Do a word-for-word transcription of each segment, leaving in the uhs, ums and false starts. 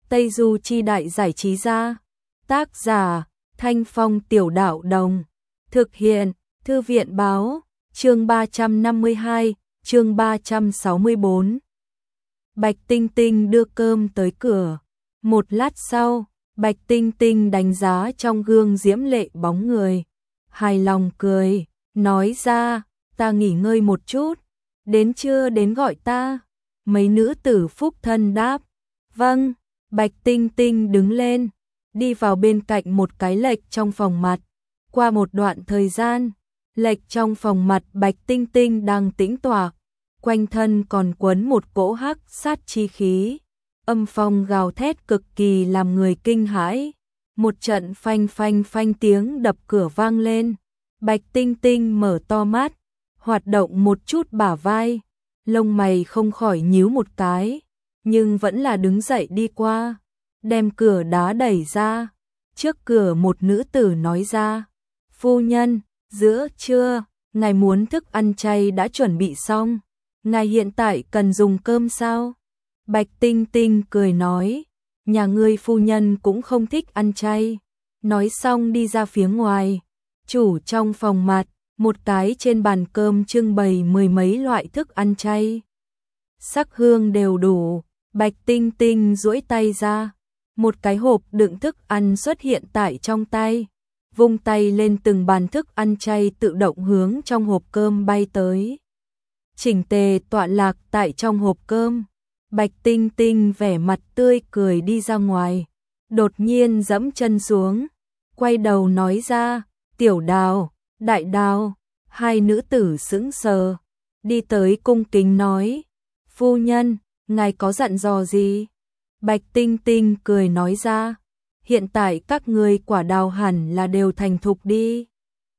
Tây Du Chi Đại Giải Trí Gia. Tác giả Thanh Phong Tiểu Đạo Đồng. Thực hiện Thư viện Báo. Chương ba trăm năm mươi hai, chương ba trăm sáu mươi bốn. Bạch Tinh Tinh đưa cơm tới cửa. Một lát sau, Bạch Tinh Tinh đánh giá trong gương diễm lệ bóng người. Hài lòng cười, nói ra, ta nghỉ ngơi một chút, đến trưa đến gọi ta. Mấy nữ tử phúc thân đáp, vâng. Bạch Tinh Tinh đứng lên, đi vào bên cạnh một cái lệch trong phòng mặt. Qua một đoạn thời gian, lệch trong phòng mặt Bạch Tinh Tinh đang tĩnh tọa, quanh thân còn quấn một cỗ hắc sát chi khí. Âm phong gào thét cực kỳ làm người kinh hãi. Một trận phanh phanh phanh tiếng đập cửa vang lên. Bạch Tinh Tinh mở to mắt, hoạt động một chút bả vai, lông mày không khỏi nhíu một cái, nhưng vẫn là đứng dậy đi qua, đem cửa đá đẩy ra. Trước cửa một nữ tử nói ra, phu nhân, giữa trưa, ngài muốn thức ăn chay đã chuẩn bị xong, ngài hiện tại cần dùng cơm sao? Bạch Tinh Tinh cười nói, nhà ngươi phu nhân cũng không thích ăn chay. Nói xong đi ra phía ngoài, chủ trong phòng mặt, một cái trên bàn cơm trưng bày mười mấy loại thức ăn chay. Sắc hương đều đủ, Bạch Tinh Tinh duỗi tay ra, một cái hộp đựng thức ăn xuất hiện tại trong tay, vung tay lên từng bàn thức ăn chay tự động hướng trong hộp cơm bay tới. Chỉnh tề tọa lạc tại trong hộp cơm. Bạch Tinh Tinh vẻ mặt tươi cười đi ra ngoài, đột nhiên giẫm chân xuống, quay đầu nói ra, Tiểu Đào, Đại Đào. Hai nữ tử sững sờ, đi tới cung kính nói, phu nhân, ngài có dặn dò gì? Bạch Tinh Tinh cười nói ra, hiện tại các ngươi quả đào hẳn là đều thành thục đi.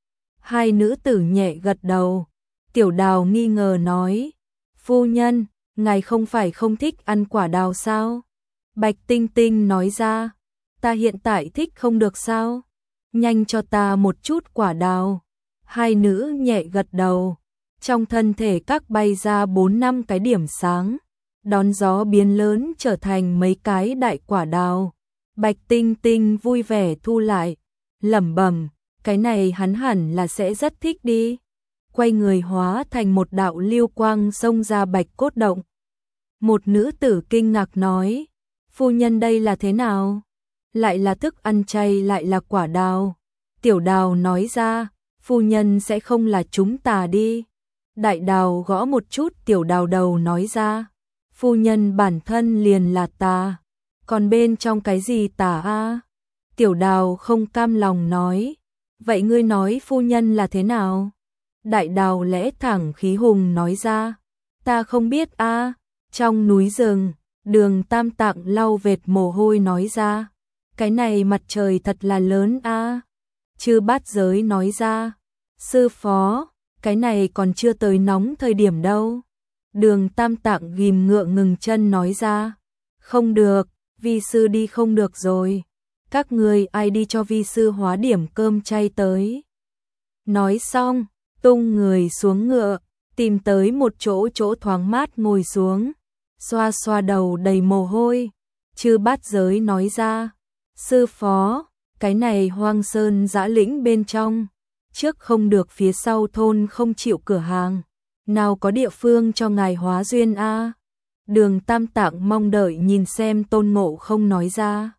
Hai nữ tử nhẹ gật đầu. Tiểu Đào nghi ngờ nói, phu nhân, ngài không phải không thích ăn quả đào sao? Bạch Tinh Tinh nói ra, ta hiện tại thích không được sao? Nhanh cho ta một chút quả đào. Hai nữ nhẹ gật đầu, trong thân thể các bay ra bốn năm cái điểm sáng, đón gió biến lớn trở thành mấy cái đại quả đào. Bạch Tinh Tinh vui vẻ thu lại, lẩm bẩm, cái này hắn hẳn là sẽ rất thích đi. Quay người hóa thành một đạo lưu quang xông ra Bạch Cốt Động. Một nữ tử kinh ngạc nói, phu nhân đây là thế nào? Lại là thức ăn chay lại là quả đào. Tiểu Đào nói ra, phu nhân sẽ không là chúng ta đi. Đại Đào gõ một chút Tiểu Đào đầu nói ra, phu nhân bản thân liền là tà, còn bên trong cái gì tà a? Tiểu Đào không cam lòng nói, vậy ngươi nói phu nhân là thế nào? Đại Đào lẽ thẳng khí hùng nói ra, ta không biết a. Trong núi rừng, Đường Tam Tạng lau vệt mồ hôi nói ra, cái này mặt trời thật là lớn a. Chư Bát Giới nói ra, sư phó, cái này còn chưa tới nóng thời điểm đâu. Đường Tam Tạng ghim ngượng ngừng chân nói ra, không được, vi sư đi không được rồi. Các người ai đi cho vi sư hóa điểm cơm chay tới. Nói xong, tung người xuống ngựa, tìm tới một chỗ chỗ thoáng mát ngồi xuống, xoa xoa đầu đầy mồ hôi. Chư Bát Giới nói ra, sư phó, cái này hoang sơn dã lĩnh bên trong, trước không được phía sau thôn không chịu cửa hàng, nào có địa phương cho ngài hóa duyên a? Đường Tam Tạng mong đợi nhìn xem Tôn Ngộ Không nói ra.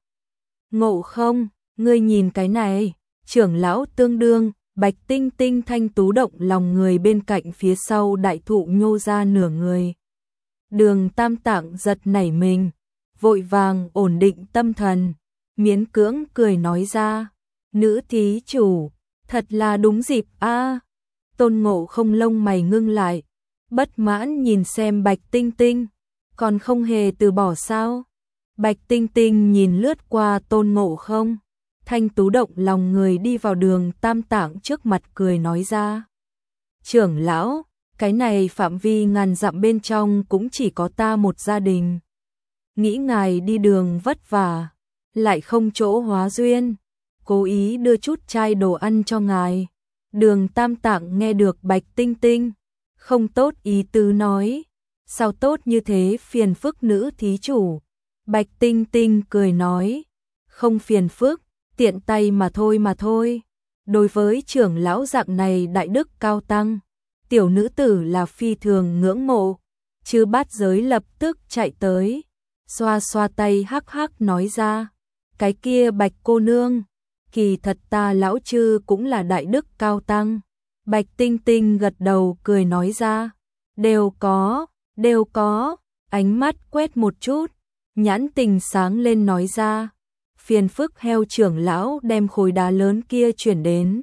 Ngộ Không, ngươi nhìn cái này, trưởng lão tương đương. Bạch Tinh Tinh thanh tú động lòng người bên cạnh phía sau đại thụ nhô ra nửa người. Đường Tam Tạng giật nảy mình, vội vàng ổn định tâm thần, miễn cưỡng cười nói ra, nữ thí chủ, thật là đúng dịp a. Tôn Ngộ Không lông mày ngưng lại, bất mãn nhìn xem Bạch Tinh Tinh, còn không hề từ bỏ sao? Bạch Tinh Tinh nhìn lướt qua Tôn Ngộ Không, thanh tú động lòng người đi vào Đường Tam Tạng trước mặt cười nói ra, trưởng lão, cái này phạm vi ngàn dặm bên trong cũng chỉ có ta một gia đình. Nghĩ ngài đi đường vất vả, lại không chỗ hóa duyên, cố ý đưa chút chai đồ ăn cho ngài. Đường Tam Tạng nghe được Bạch Tinh Tinh, không tốt ý tứ nói, sao tốt như thế phiền phức nữ thí chủ. Bạch Tinh Tinh cười nói, không phiền phức, tiện tay mà thôi mà thôi. Đối với trưởng lão dạng này đại đức cao tăng, tiểu nữ tử là phi thường ngưỡng mộ. Chư Bát Giới lập tức chạy tới, xoa xoa tay hắc hắc nói ra, cái kia Bạch cô nương, kỳ thật ta lão chư cũng là đại đức cao tăng. Bạch Tinh Tinh gật đầu cười nói ra, đều có, đều có, ánh mắt quét một chút, nhãn tình sáng lên nói ra, phiền phức heo trưởng lão đem khối đá lớn kia chuyển đến.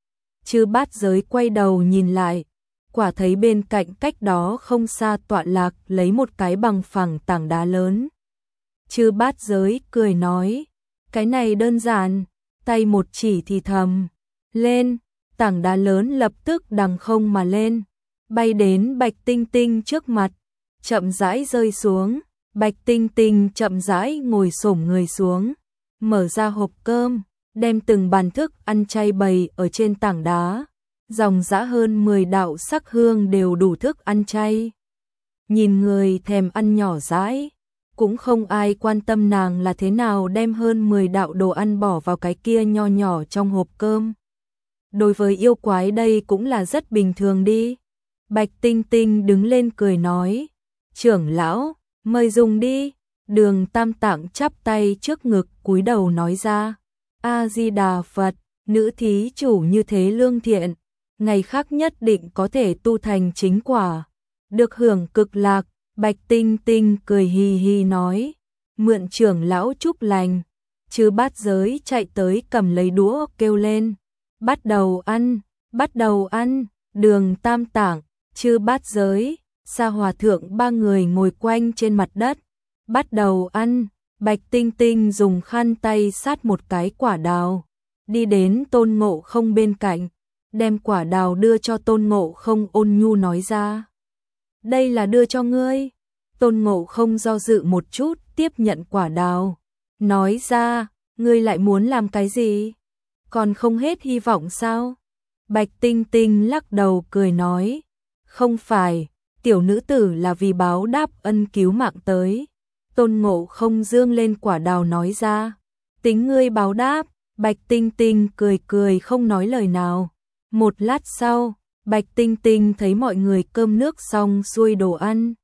Chư Bát Giới quay đầu nhìn lại, quả thấy bên cạnh cách đó không xa tọa lạc lấy một cái bằng phẳng tảng đá lớn. Chư Bát Giới cười nói, cái này đơn giản, tay một chỉ thì thầm, lên, tảng đá lớn lập tức đằng không mà lên, bay đến Bạch Tinh Tinh trước mặt, chậm rãi rơi xuống. Bạch Tinh Tinh chậm rãi ngồi xổm người xuống, mở ra hộp cơm, đem từng bàn thức ăn chay bày ở trên tảng đá, dòng dã hơn mười đạo sắc hương đều đủ thức ăn chay. Nhìn người thèm ăn nhỏ dãi, cũng không ai quan tâm nàng là thế nào đem hơn mười đạo đồ ăn bỏ vào cái kia nho nhỏ trong hộp cơm. Đối với yêu quái đây cũng là rất bình thường đi. Bạch Tinh Tinh đứng lên cười nói, trưởng lão, mời dùng đi. Đường Tam Tạng chắp tay trước ngực cúi đầu nói ra, A Di Đà Phật, nữ thí chủ như thế lương thiện, ngày khác nhất định có thể tu thành chính quả, được hưởng cực lạc. Bạch Tinh Tinh cười hì hì nói, mượn trưởng lão chúc lành. Chư Bát Giới chạy tới cầm lấy đũa kêu lên, bắt đầu ăn, bắt đầu ăn. Đường Tam Tạng, Chư Bát Giới, Sa Hòa Thượng ba người ngồi quanh trên mặt đất, bắt đầu ăn. Bạch Tinh Tinh dùng khăn tay sát một cái quả đào, đi đến Tôn Ngộ Không bên cạnh, đem quả đào đưa cho Tôn Ngộ Không, ôn nhu nói ra, đây là đưa cho ngươi. Tôn Ngộ Không do dự một chút, tiếp nhận quả đào, nói ra, ngươi lại muốn làm cái gì? Còn không hết hy vọng sao? Bạch Tinh Tinh lắc đầu cười nói, không phải, tiểu nữ tử là vì báo đáp ân cứu mạng tới. Tôn Ngộ Không dương lên quả đào nói ra, tính ngươi báo đáp. Bạch Tinh Tinh cười cười không nói lời nào. Một lát sau, Bạch Tinh Tinh thấy mọi người cơm nước xong xuôi đồ ăn,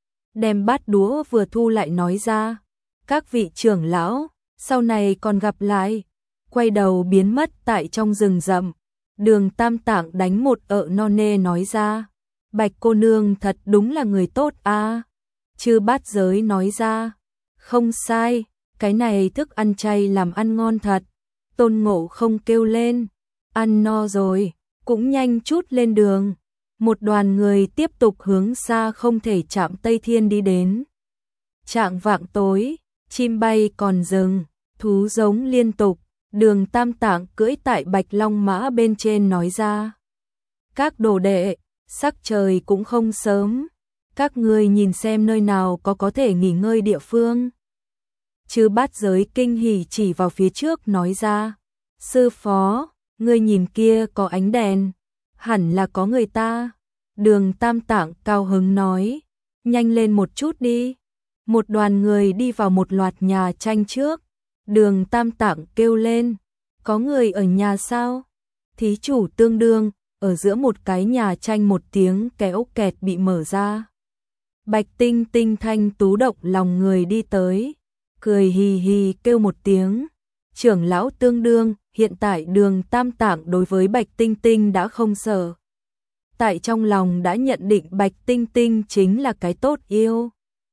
đem bát đũa vừa thu lại nói ra, các vị trưởng lão, sau này còn gặp lại. Quay đầu biến mất tại trong rừng rậm. Đường Tam Tạng đánh một ợ non nê nói ra, Bạch cô nương thật đúng là người tốt a. À. Chư Bát Giới nói ra, không sai, cái này thức ăn chay làm ăn ngon thật. Tôn Ngộ Không kêu lên, ăn no rồi, cũng nhanh chút lên đường. Một đoàn người tiếp tục hướng xa không thể chạm Tây Thiên đi đến. Chạng vạng tối, chim bay còn rừng, thú giống liên tục. Đường Tam Tạng cưỡi tại Bạch Long Mã bên trên nói ra, các đồ đệ, sắc trời cũng không sớm, các ngươi nhìn xem nơi nào có có thể nghỉ ngơi địa phương. Chư Bát Giới kinh hỉ chỉ vào phía trước nói ra, sư phó, ngươi nhìn kia có ánh đèn, hẳn là có người ta. Đường Tam Tạng cao hứng nói, nhanh lên một chút đi. Một đoàn người đi vào một loạt nhà tranh trước. Đường Tam Tạng kêu lên, có người ở nhà sao? Thí chủ tương đương, ở giữa một cái nhà tranh một tiếng kéo kẹt bị mở ra. Bạch Tinh Tinh thanh tú động lòng người đi tới, cười hì hì kêu một tiếng, trưởng lão tương đương. Hiện tại Đường Tam Tạng đối với Bạch Tinh Tinh đã không sợ. Tại trong lòng đã nhận định Bạch Tinh Tinh chính là cái tốt yêu.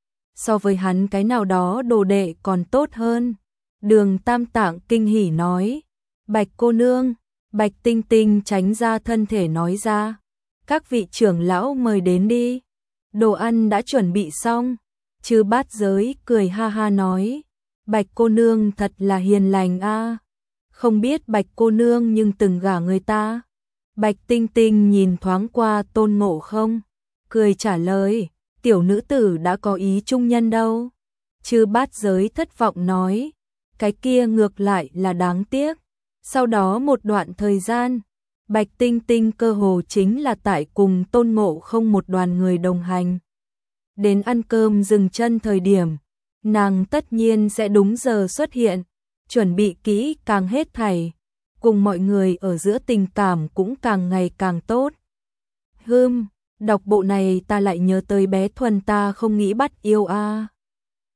So với hắn cái nào đó đồ đệ còn tốt hơn. Đường Tam Tạng kinh hỉ nói, Bạch cô nương. Bạch Tinh Tinh tránh ra thân thể nói ra, các vị trưởng lão mời đến đi. Đồ ăn đã chuẩn bị xong. Chư Bát Giới cười ha ha nói, Bạch cô nương thật là hiền lành a. À. Không biết Bạch cô nương nhưng từng gả người ta. Bạch Tinh Tinh nhìn thoáng qua Tôn Ngộ Không, cười trả lời, tiểu nữ tử đã có ý trung nhân đâu. Chư Bát Giới thất vọng nói, cái kia ngược lại là đáng tiếc. Sau đó một đoạn thời gian, Bạch Tinh Tinh cơ hồ chính là tại cùng Tôn Ngộ Không một đoàn người đồng hành. Đến ăn cơm dừng chân thời điểm, nàng tất nhiên sẽ đúng giờ xuất hiện, chuẩn bị kỹ càng hết thảy, cùng mọi người ở giữa tình cảm cũng càng ngày càng tốt. Hừm, đọc bộ này ta lại nhớ tới bé Thuần ta không nghĩ bắt yêu a.